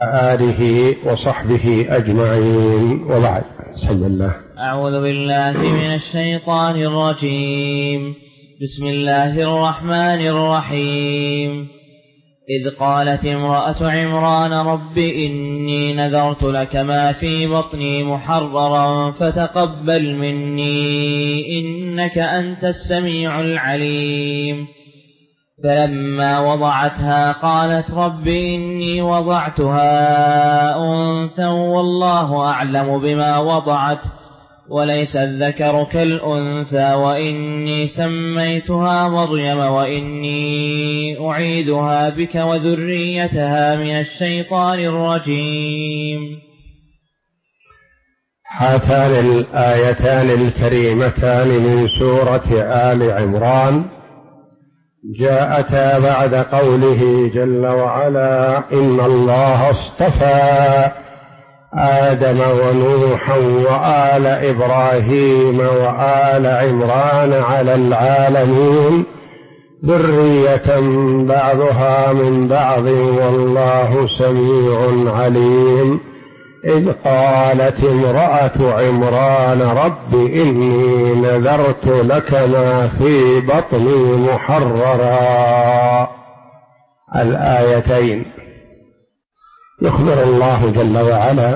آله وصحبه أجمعين، وبعد. بسم الله. أعوذ بالله من الشيطان الرجيم. بسم الله الرحمن الرحيم. إذ قالت امرأة عمران رب إني نذرت لك ما في بطني محررا فتقبل مني إنك أنت السميع العليم. فلما وضعتها قالت رب إني وضعتها أنثى والله أعلم بما وضعت وليس الذكر كالأنثى وإني سميتها مريم وإني أعيذها بك وذريتها من الشيطان الرجيم. هاتان الآيتان الكريمتان من سورة آل عمران جاءتا بعد قوله جل وعلا إن الله اصطفى آدم ونوحا وآل إبراهيم وآل عمران على العالمين ذرية بعضها من بعض والله سميع عليم. إذ قالت امرأة عمران رب إني نذرت لك ما في بطني محررا. الآيتين يخبر الله جل وعلا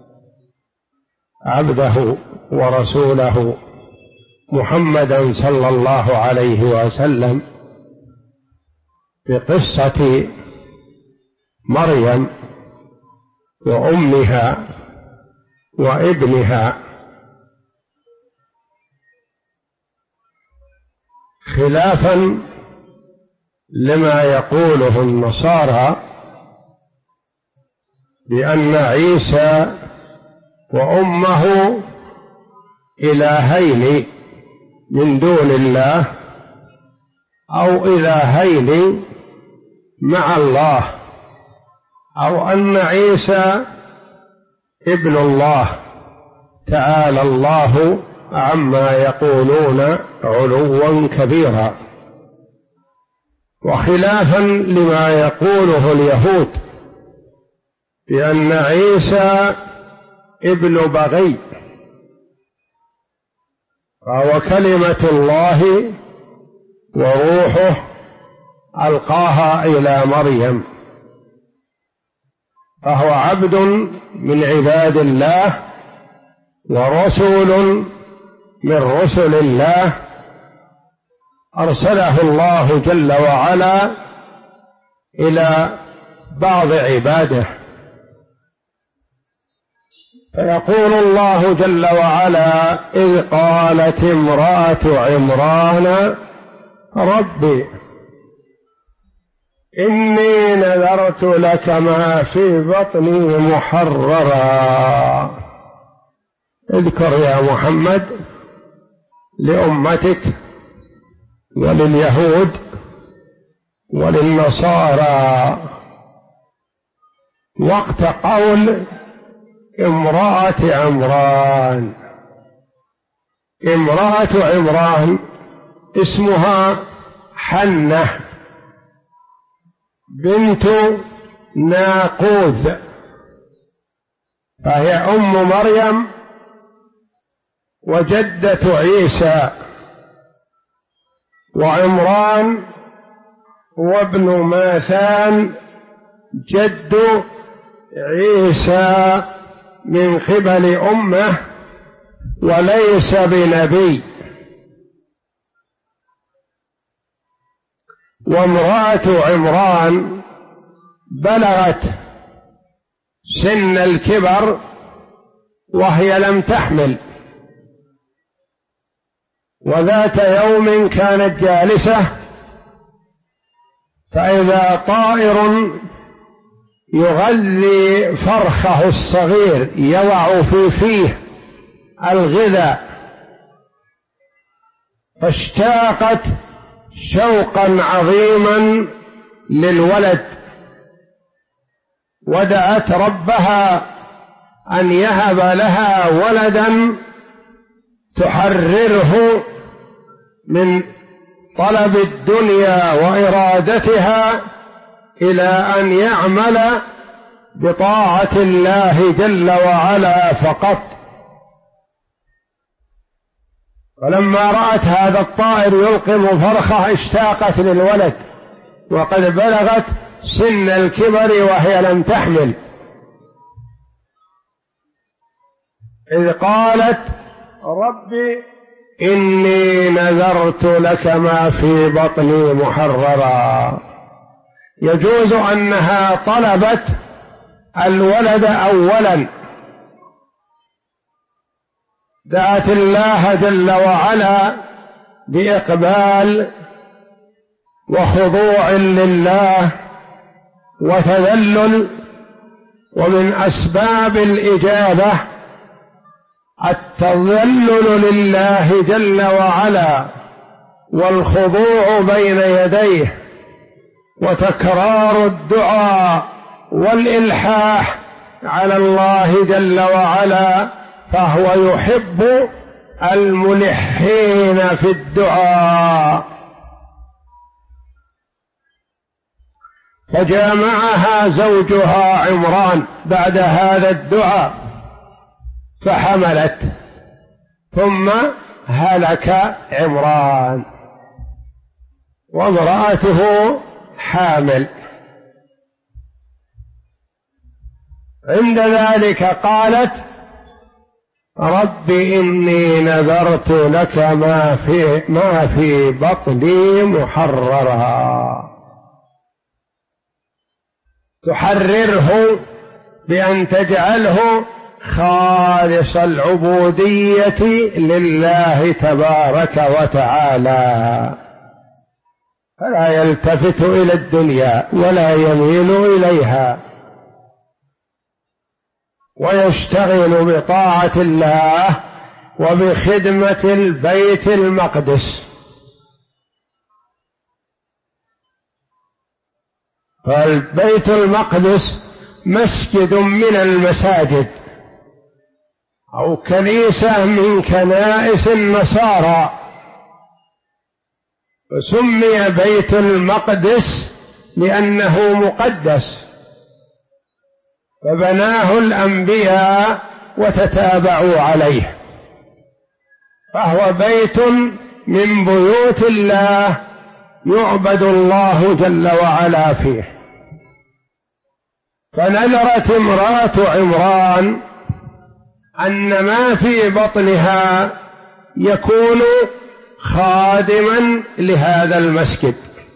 عبده ورسوله محمدا صلى الله عليه وسلم بقصة مريم وأمها وابنها، خلافا لما يقوله النصارى بأن عيسى وأمه إلهين من دون الله أو إلهين مع الله، أو أن عيسى ابن الله تعالى الله عما يقولون علوا كبيرا، وخلافا لما يقوله اليهود بأن عيسى ابن بغي فهو كلمة الله وروحه ألقاها إلى مريم، فهو عبد من عباد الله ورسول من رسل الله أرسله الله جل وعلا إلى بعض عباده. فيقول الله جل وعلا إذ قالت امرأة عمران ربي إني نذرت لك ما في بطني محررا. اذكر يا محمد لأمتك ولليهود وللنصارى وقت قول امرأة عمران. امرأة عمران اسمها حنة بنت ناقوذ، فهي أم مريم وجدة عيسى، وعمران وابن ماثان جد عيسى من قبل أمه وليس بنبي. وامرأة عمران بلغت سن الكبر وهي لم تحمل، وذات يوم كانت جالسة فإذا طائر يغذي فرخه الصغير يضع في فيه الغذاء، فاشتاقت شوقا عظيما للولد ودعت ربها أن يهب لها ولدا تحرره من طلب الدنيا وإرادتها إلى أن يعمل بطاعة الله جل وعلا فقط. فلما رأت هذا الطائر يلقم فرخة اشتاقت للولد، وقد بلغت سن الكبر وهي لم تحمل، إذ قالت ربي إني نذرت لك ما في بطني محررا. يجوز أنها طلبت الولد أولا، دعت الله جل وعلا بإقبال وخضوع لله وتذلل، ومن أسباب الإجابة التذلل لله جل وعلا والخضوع بين يديه وتكرار الدعاء والإلحاح على الله جل وعلا، فهو يحب الملحين في الدعاء. فجامعها زوجها عمران بعد هذا الدعاء فحملت، ثم هلك عمران وامرأته حامل. عند ذلك قالت رب إني نذرت لك ما في بطني محررا، تحرره بأن تجعله خالص العبودية لله تبارك وتعالى، فلا يلتفت إلى الدنيا ولا يميل إليها، ويشتغل بطاعة الله وبخدمة البيت المقدس. فالبيت المقدس مسجد من المساجد أو كنيسة من كنائس النصارى، وسمي بيت المقدس لأنه مقدس، فبناه الأنبياء وتتابعوا عليه، فهو بيت من بيوت الله يعبد الله جل وعلا فيه. فنذرت امرأة عمران أن ما في بطنها يكون خادما لهذا المسجد،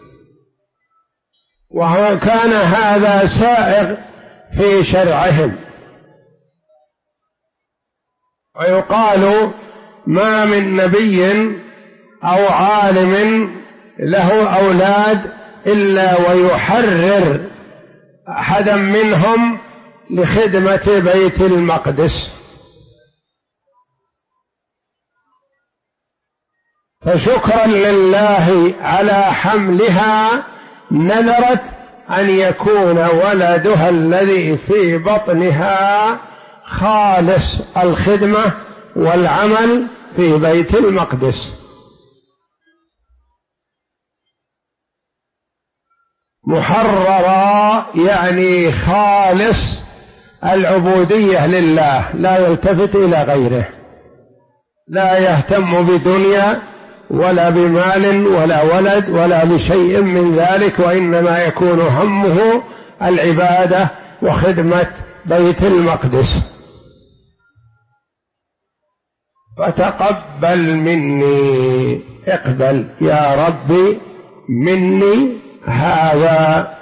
وكان هذا سائغ في شرعهم. ويقال ما من نبي أو عالم له أولاد إلا ويحرر أحدا منهم لخدمة بيت المقدس. فشكرا لله على حملها نذرت أن يكون ولدها الذي في بطنها خالص الخدمة والعمل في بيت المقدس. محررا يعني خالص العبودية لله، لا يلتفت إلى غيره، لا يهتم بدنيا ولا بمال ولا ولد ولا بشيء من ذلك، وإنما يكون همه العبادة وخدمة بيت المقدس. فتقبل مني، اقبل يا ربي مني هذا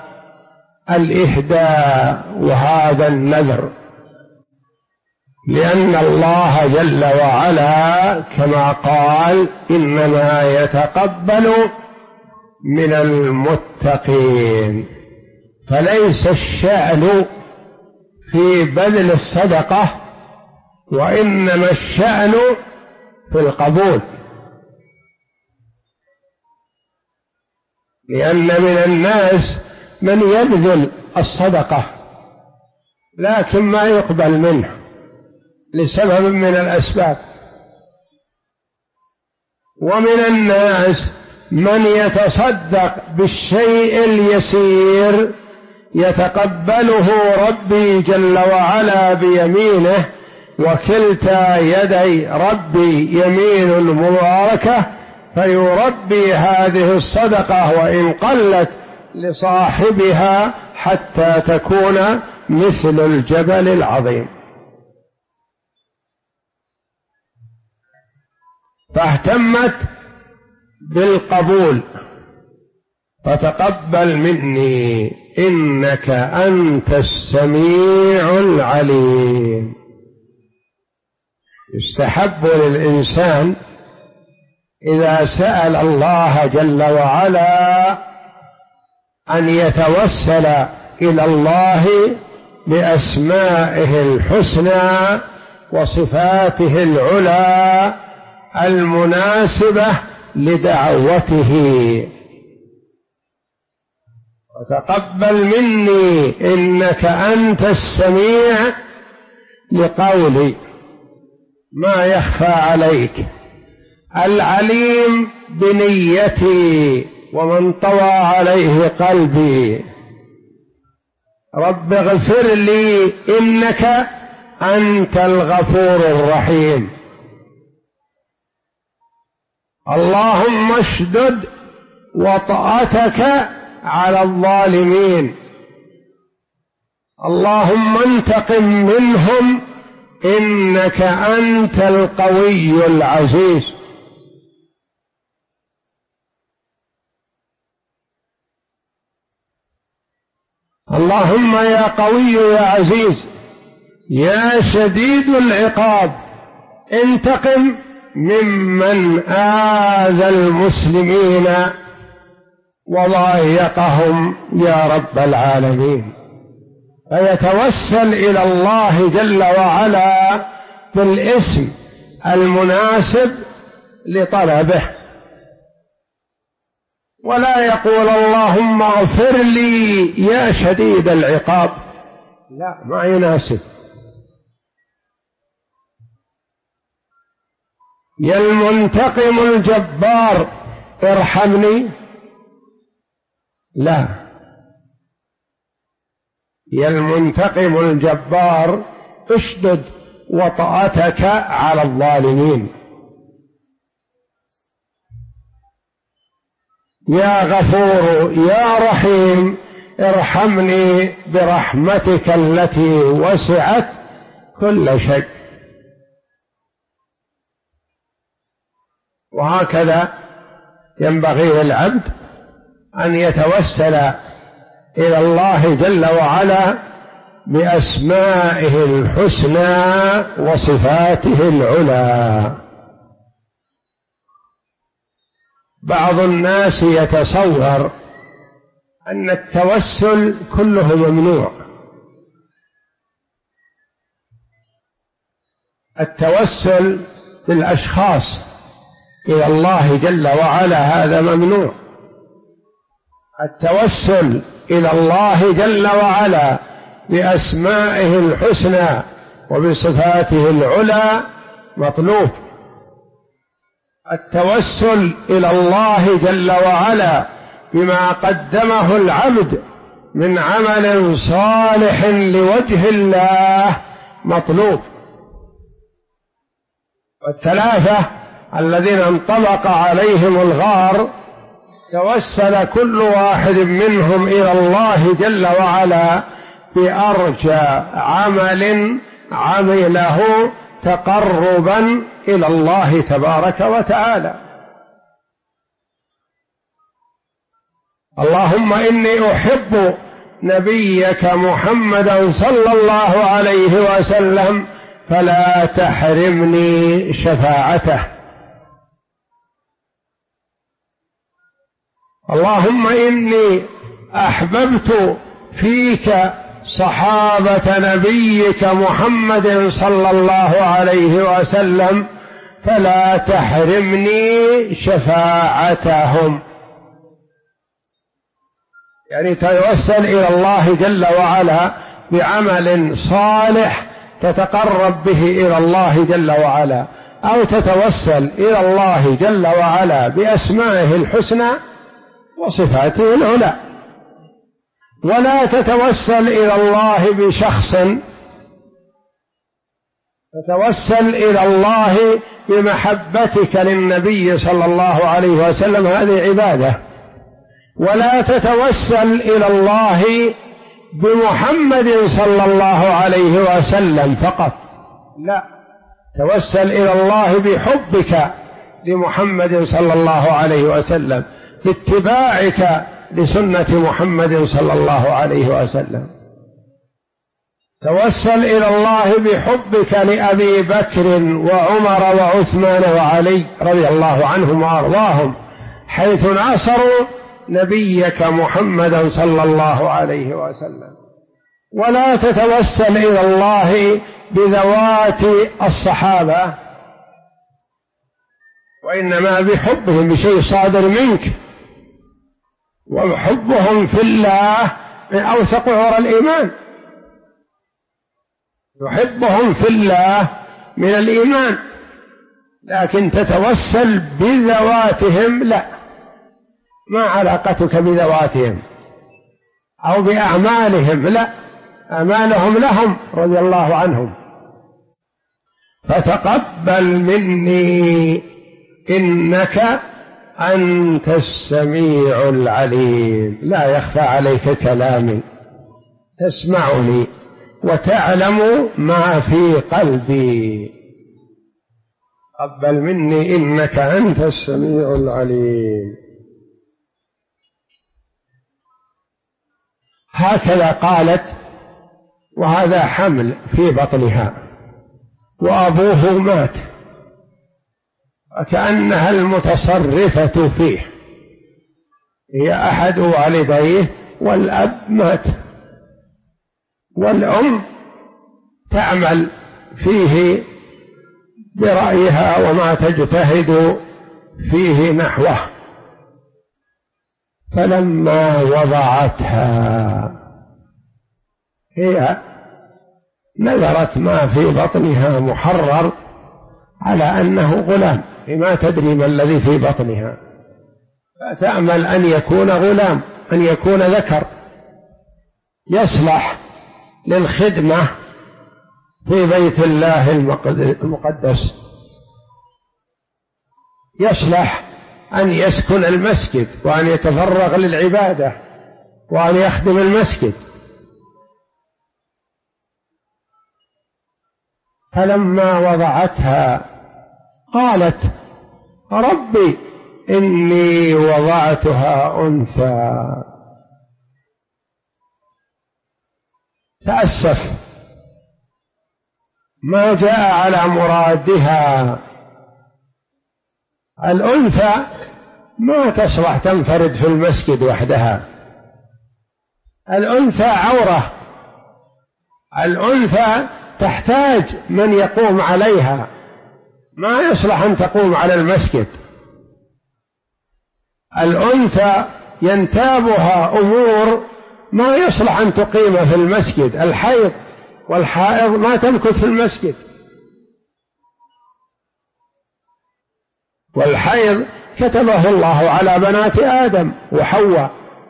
الإهداء وهذا النذر، لأن الله جل وعلا كما قال إنما يتقبل من المتقين. فليس الشأن في بذل الصدقة، وإنما الشأن في القبول، لأن من الناس من يبذل الصدقة لكن ما يقبل منه لسبب من الأسباب، ومن الناس من يتصدق بالشيء اليسير يتقبله ربي جل وعلا بيمينه، وكلتا يدي ربي يمين مباركة، فيربي هذه الصدقة وإن قلت لصاحبها حتى تكون مثل الجبل العظيم. فاهتمت بالقبول، فتقبل مني إنك أنت السميع العليم. يستحب للإنسان إذا سأل الله جل وعلا أن يتوسل إلى الله بأسمائه الحسنى وصفاته العلى المناسبة لدعوته. وتقبل مني إنك أنت السميع لقولي ما يخفى عليك، العليم بنيتي ومن طوى عليه قلبي. رب اغفر لي إنك أنت الغفور الرحيم. اللهم اشدد وطأتك على الظالمين. اللهم انتقم منهم إنك أنت القوي العزيز. اللهم يا قوي يا عزيز يا شديد العقاب انتقم ممن آذى المسلمين وضايقهم يا رب العالمين. فيتوسل إلى الله جل وعلا بالاسم المناسب لطلبه، ولا يقول اللهم اغفر لي يا شديد العقاب، لا، ما يناسب. يا المنتقم الجبار ارحمني، لا، يا المنتقم الجبار اشدد وطأتك على الظالمين. يا غفور يا رحيم ارحمني برحمتك التي وسعت كل شيء. وهكذا ينبغي للعبد أن يتوسل إلى الله جل وعلا بأسمائه الحسنى وصفاته العلى. بعض الناس يتصور أن التوسل كله ممنوع. التوسل بالأشخاص إلى الله جل وعلا هذا ممنوع. التوسل إلى الله جل وعلا بأسمائه الحسنى وبصفاته العلى مطلوب. التوسل إلى الله جل وعلا بما قدمه العبد من عمل صالح لوجه الله مطلوب. والثلاثة الذين انطبق عليهم الغار توسل كل واحد منهم إلى الله جل وعلا بأرجى عمل عمله تقربا إلى الله تبارك وتعالى. اللهم إني أحب نبيك محمدا صلى الله عليه وسلم فلا تحرمني شفاعته. اللهم إني أحببت فيك صحابة نبيك محمد صلى الله عليه وسلم فلا تحرمني شفاعتهم. يعني توسل إلى الله جل وعلا بعمل صالح تتقرب به إلى الله جل وعلا، أو تتوسل إلى الله جل وعلا بأسمائه الحسنى وصفاته العلى. ولا تتوسل إلى الله بشخص، تتوسل إلى الله بمحبتك للنبي صلى الله عليه وسلم، هذه عبادة. ولا تتوسل إلى الله بمحمد صلى الله عليه وسلم فقط، لا، توسل إلى الله بحبك لمحمد صلى الله عليه وسلم، باتباعك لسنة محمد صلى الله عليه وسلم. توسل إلى الله بحبك لأبي بكر وعمر وعثمان وعلي رضي الله عنهم وأرضاهم، حيث ناصروا نبيك محمدا صلى الله عليه وسلم. ولا تتوسل إلى الله بذوات الصحابة، وإنما بحبهم، بشيء صادر منك، وحبهم في الله من أوثق عرى الإيمان، تحبهم في الله من الإيمان. لكن تتوسل بذواتهم لا، ما علاقتك بذواتهم أو بأعمالهم، لا، أعمالهم لهم رضي الله عنهم. فتقبل مني إنك أنت السميع العليم، لا يخفى عليك كلامي، تسمعني وتعلم ما في قلبي. قبل مني إنك أنت السميع العليم. هكذا قالت، وهذا حمل في بطنها، وأبوه مات، وكأنها المتصرفة فيه، هي أحد والديه، والأب مات، والأم تعمل فيه برأيها وما تجتهد فيه نحوه. فلما وضعتها هي نذرت ما في بطنها محرر على أنه غلام، ما تدري ما الذي في بطنها، فتأمل أن يكون غلام، أن يكون ذكر يصلح للخدمة في بيت الله المقدس، يصلح أن يسكن المسجد، وأن يتفرغ للعبادة، وأن يخدم المسجد. فلما وضعتها قالت ربي إني وضعتها أنثى. تأسف، ما جاء على مرادها. الأنثى ما تصلح تنفرد في المسجد وحدها، الأنثى عورة، الأنثى تحتاج من يقوم عليها، ما يصلح أن تقوم على المسجد. الأنثى ينتابها أمور ما يصلح أن تقيم في المسجد، الحيض والحائض ما تمكث في المسجد، والحيض كتبه الله على بنات آدم وحواء،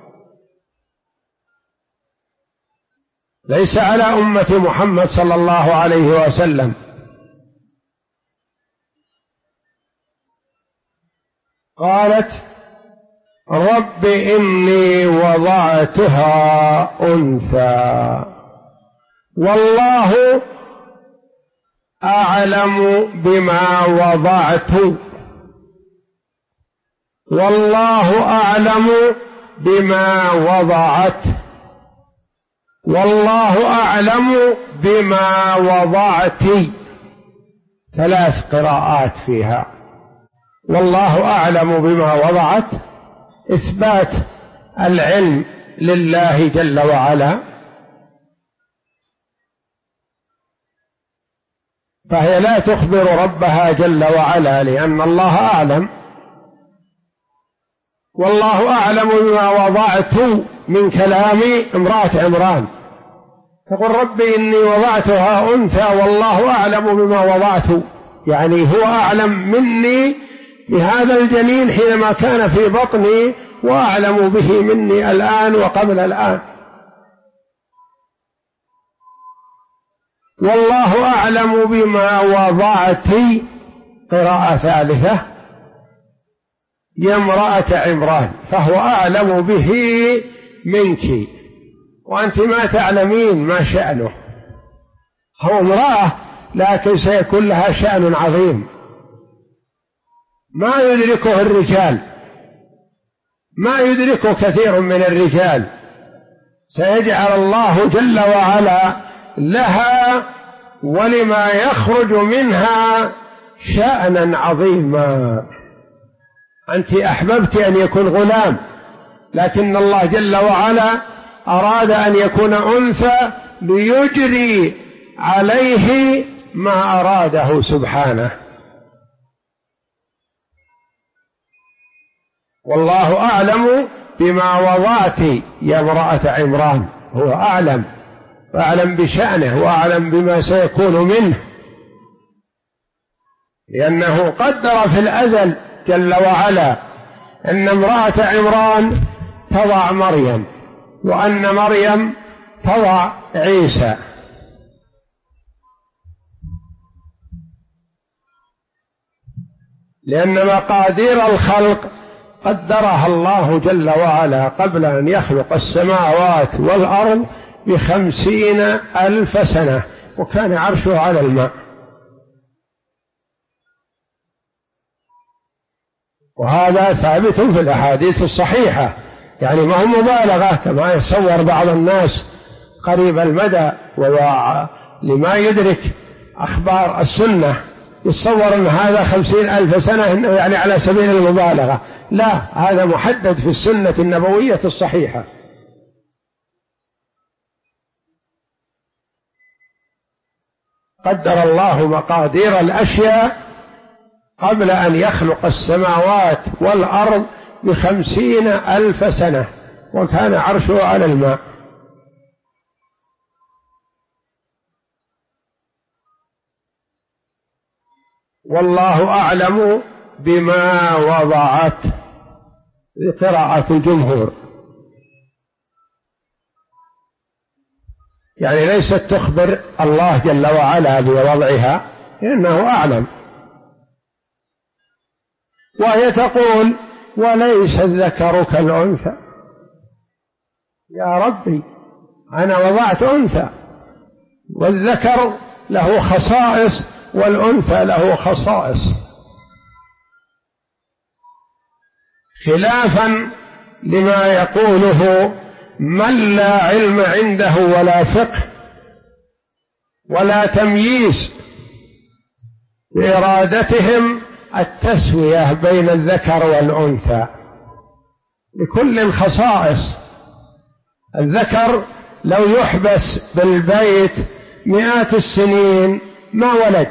ليس على أمة محمد صلى الله عليه وسلم. قالت رب إني وضعتها أنثى والله أعلم بما وضعت، والله أعلم بما وضعت، والله أعلم بما وضعت. 3 قراءات فيها، والله أعلم بما وضعت، إثبات العلم لله جل وعلا، فهي لا تخبر ربها جل وعلا لأن الله أعلم. والله أعلم بما وضعت من كلام امرأة عمران، تقول ربي إني وضعتها أنثى والله أعلم بما وضعت، يعني هو أعلم مني بهذا الجنين حينما كان في بطني، وأعلم به مني الآن وقبل الآن، والله أعلم بما وضعت، قراءة ثالثة، يا امرأة عمران، فهو أعلم به منك وأنت ما تعلمين ما شأنه. هو امرأة لكن سيكون لها شأن عظيم ما يدركه الرجال، ما يدركه كثير من الرجال، سيجعل الله جل وعلا لها ولما يخرج منها شأنا عظيما. أنت أحببت أن يكون غلام، لكن الله جل وعلا أراد أن يكون أنثى ليجري عليه ما أراده سبحانه. والله أعلم بما وضعت يا امرأة عمران، هو أعلم، وأعلم بشأنه وأعلم بما سيكون منه، لأنه قدر في الأزل جل وعلا أن امرأة عمران تضع مريم، وأن مريم تضع عيسى. لأن مقادير الخلق قدرها الله جل وعلا قبل أن يخلق السماوات والأرض ب50,000 سنة، وكان عرشه على الماء. وهذا ثابت في الأحاديث الصحيحة، يعني ما هو مبالغة كما يتصور بعض الناس قريب المدى لما يدرك أخبار السنة، يتصور أن هذا 50,000 سنة إنه يعني على سبيل المبالغة. لا، هذا محدد في السنة النبوية الصحيحة. قدر الله مقادير الأشياء قبل أن يخلق السماوات والأرض ب50,000 سنة، وكان عرشه على الماء. والله أعلم بما وضعت، قراءة الجمهور، يعني ليست تخبر الله جل وعلا بوضعها، إنه أعلم. وهي تقول وليس الذكر كالأنثى، يا ربي أنا وضعت أنثى، والذكر له خصائص والأنثى له خصائص، خلافا لما يقوله من لا علم عنده ولا فقه ولا تمييز، بإرادتهم التسوية بين الذكر والأنثى، لكل خصائص. الذكر لو يحبس بالبيت مئات السنين ما ولد،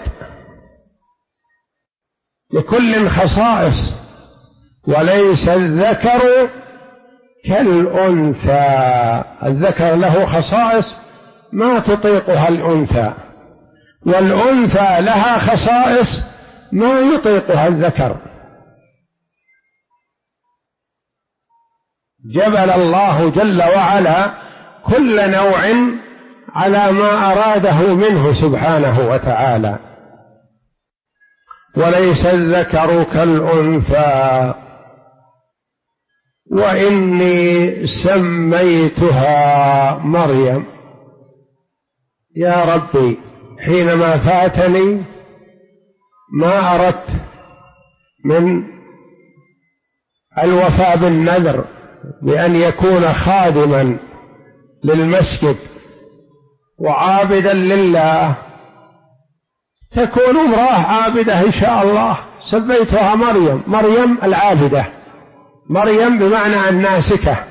لكل خصائص. وليس الذكر كالأنثى، الذكر له خصائص ما تطيقها الأنثى، والأنثى لها خصائص ما يطيقها الذكر. جبل الله جل وعلا كل نوع على ما أراده منه سبحانه وتعالى. وليس الذكر كالأنثى وإني سميتها مريم. يا ربي حينما فاتني ما أردت من الوفاء بالنذر بأن يكون خادما للمسجد وعابدا لله، تكون امرأة عابدة إن شاء الله، سميتها مريم، مريم العابدة، مريم بمعنى الناسكة،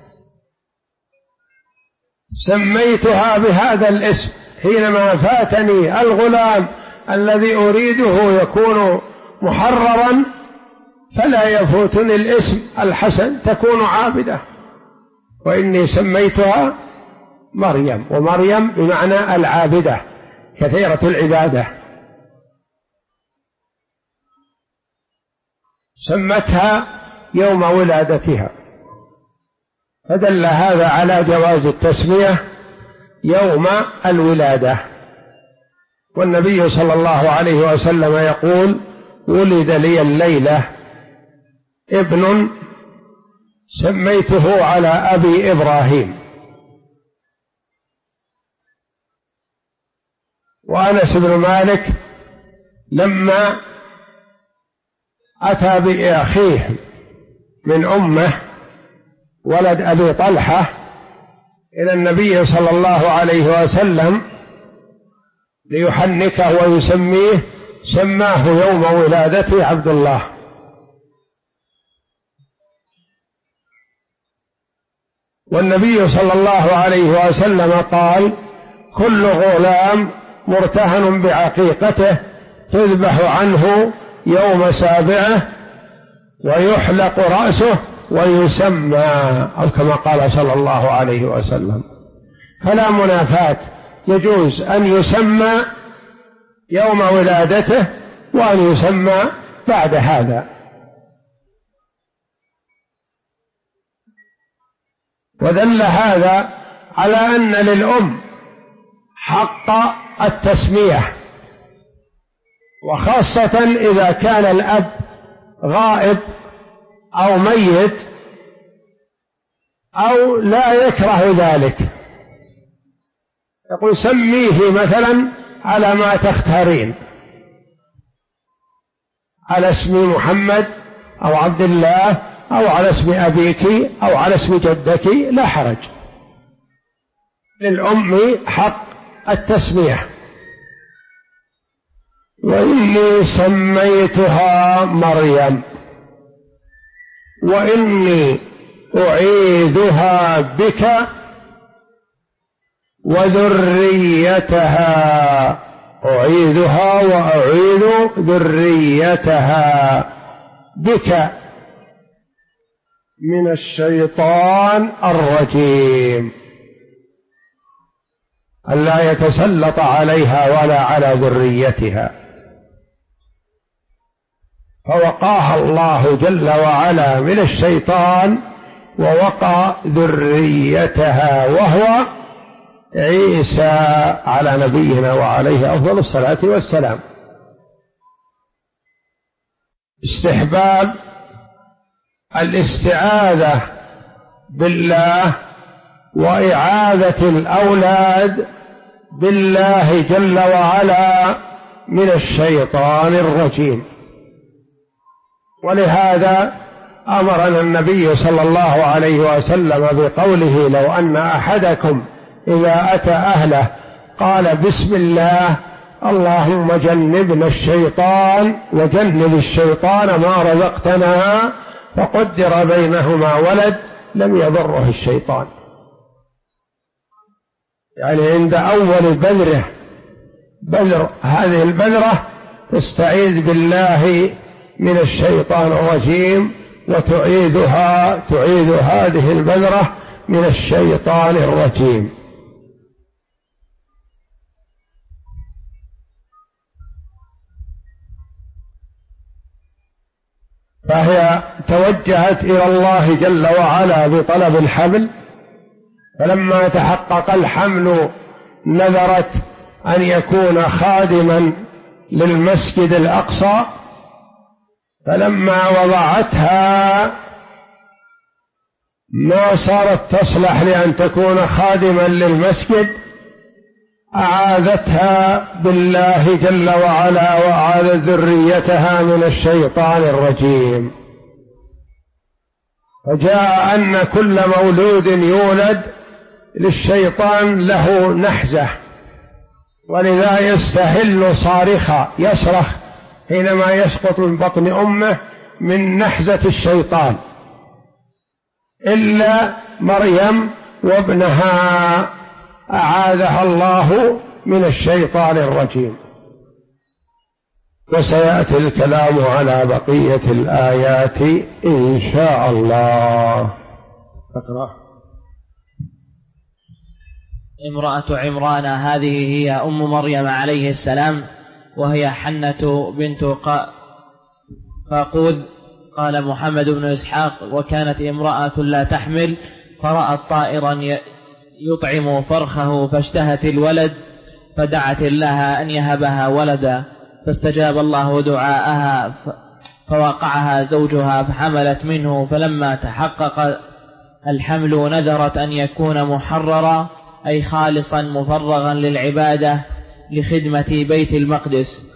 سميتها بهذا الاسم. حينما فاتني الغلام الذي أريده يكون محررا فلا يفوتني الاسم الحسن، تكون عابدة. وإني سميتها مريم، ومريم بمعنى العابدة كثيرة العبادة، سمتها يوم ولادتها، فدل هذا على جواز التسمية يوم الولادة. والنبي صلى الله عليه وسلم يقول: ولد لي الليلة ابن سميته على أبي إبراهيم. وأنس بن مالك لما أتى بأخيه من أمه ولد أبي طلحة إلى النبي صلى الله عليه وسلم ليحنكه ويسميه، سماه يوم ولادته عبد الله. والنبي صلى الله عليه وسلم قال: كل غلام مرتهن بعقيقته تذبح عنه يوم سابعه ويحلق رأسه ويسمى، أو كما قال صلى الله عليه وسلم. فلا منافاة، يجوز أن يسمى يوم ولادته وأن يسمى بعد هذا. ودل هذا على أن للأم حق التسمية، وخاصة إذا كان الأب غائب أو ميت أو لا يكره ذلك، يقول: سميه مثلا على ما تختارين، على اسم محمد أو عبد الله أو على اسم أبيك أو على اسم جدك، لا حرج، للأم حق التسمية. وإني سميتها مريم وإني أعيذها بك وذريتها، أعيذها وأعيذ ذريتها بك من الشيطان الرجيم، ألا يتسلط عليها ولا على ذريتها. فوقاها الله جل وعلا من الشيطان ووقى ذريتها وهو عيسى على نبينا وعليه أفضل الصلاة والسلام. استحباب الاستعاذة بالله وإعاذة الأولاد بالله جل وعلا من الشيطان الرجيم. ولهذا أمرنا النبي صلى الله عليه وسلم بقوله: لو أن أحدكم إذا أتى أهله قال: بسم الله اللهم جنبنا الشيطان وجنب الشيطان ما رزقتنا، فقدر بينهما ولد لم يضره الشيطان. يعني عند أول بذر هذه البذرة تستعيذ بالله من الشيطان الرجيم، تعيذ هذه البذرة من الشيطان الرجيم. فهي توجهت إلى الله جل وعلا بطلب الحمل، فلما تحقق الحمل نذرت أن يكون خادما للمسجد الأقصى، فلما وضعتها ما صارت تصلح لأن تكون خادما للمسجد، أعاذتها بالله جل وعلا وأعاذت ذريتها من الشيطان الرجيم. فجاء أن كل مولود يولد للشيطان له نحزة، ولذا يستهل صارخا، يصرخ حينما يسقط من بطن أمه من نحزة الشيطان، إلا مريم وابنها أعاذها الله من الشيطان الرجيم. وسيأتي الكلام على بقية الآيات إن شاء الله. اقرأ. امرأة عمران هذه هي أم مريم عليه السلام، وهي حنة بنت فاقود. قال محمد بن إسحاق: وكانت امرأة لا تحمل فرأت طائرا يطعم فرخه فاشتهت الولد فدعت الله أن يهبها ولدا، فاستجاب الله دعاءها فوقعها زوجها فحملت منه، فلما تحقق الحمل نذرت أن يكون محررا أي خالصا مفرغا للعبادة لخدمة بيت المقدس،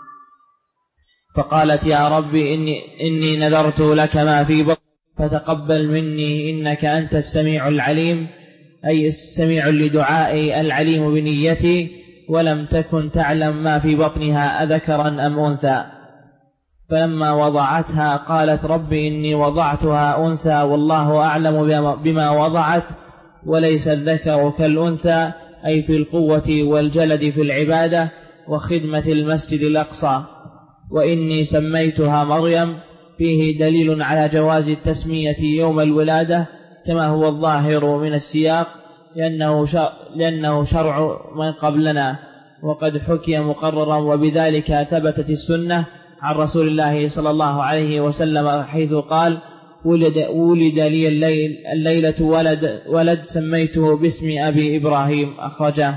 فقالت يا رب إني نذرت لك ما في بطني فتقبل مني إنك أنت السميع العليم، أي السميع لدعائي العليم بنيتي، ولم تكن تعلم ما في بطنها أذكرا أم أنثى. فلما وضعتها قالت رب إني وضعتها أنثى والله أعلم بما وضعت وليس الذكر كالأنثى، أي في القوة والجلد في العبادة وخدمة المسجد الأقصى، وإني سميتها مريم، فيه دليل على جواز التسمية يوم الولادة كما هو الظاهر من السياق، لأنه شرع من قبلنا، وقد حكي مقررا، وبذلك ثبتت السنة عن رسول الله صلى الله عليه وسلم حيث قال ولد لي الليلة ولد سميته باسم أبي إبراهيم، أخرجه.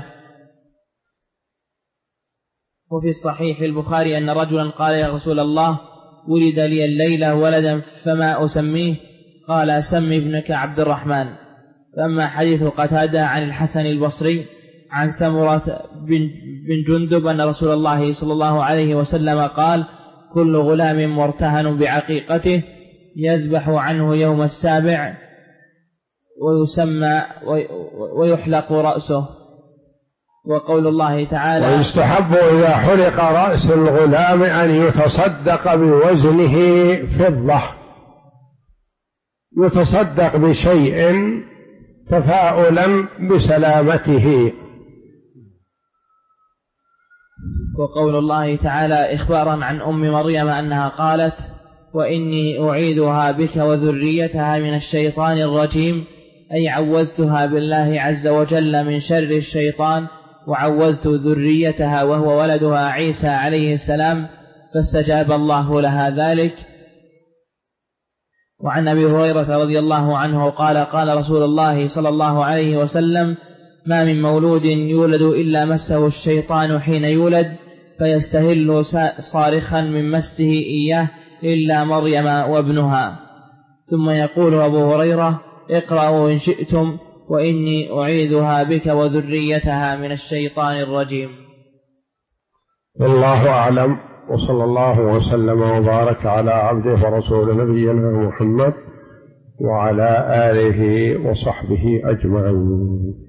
وفي الصحيح البخاري أن رجلا قال يا رسول الله ولد لي الليلة ولدا فما أسميه؟ قال سم ابنك عبد الرحمن. فأما حديث قتادة عن الحسن البصري عن سمرة بن جندب أن رسول الله صلى الله عليه وسلم قال كل غلام مرتهن بعقيقته يذبح عنه يوم السابع ويسمى ويحلق رأسه. وقول الله تعالى ويستحب إذا حلق رأس الغلام أن يتصدق بوزنه فضة، يتصدق بشيء تفاؤلا بسلامته. وقول الله تعالى إخبارا عن أم مريم أنها قالت وإني أعيذها بك وذريتها من الشيطان الرجيم، أي عوذتها بالله عز وجل من شر الشيطان، وعوذت ذريتها وهو ولدها عيسى عليه السلام، فاستجاب الله لها ذلك. وعن أبي هريرة رضي الله عنه قال قال رسول الله صلى الله عليه وسلم ما من مولود يولد إلا مسه الشيطان حين يولد فيستهل صارخا من مسه إياه إلا مريم وابنها. ثم يقول أبو هريرة اقرأوا إن شئتم وإني أعيذها بك وذريتها من الشيطان الرجيم. والله أعلم، وصلى الله وسلم وبارك على عبده ورسوله نبينا محمد وعلى آله وصحبه أجمعين.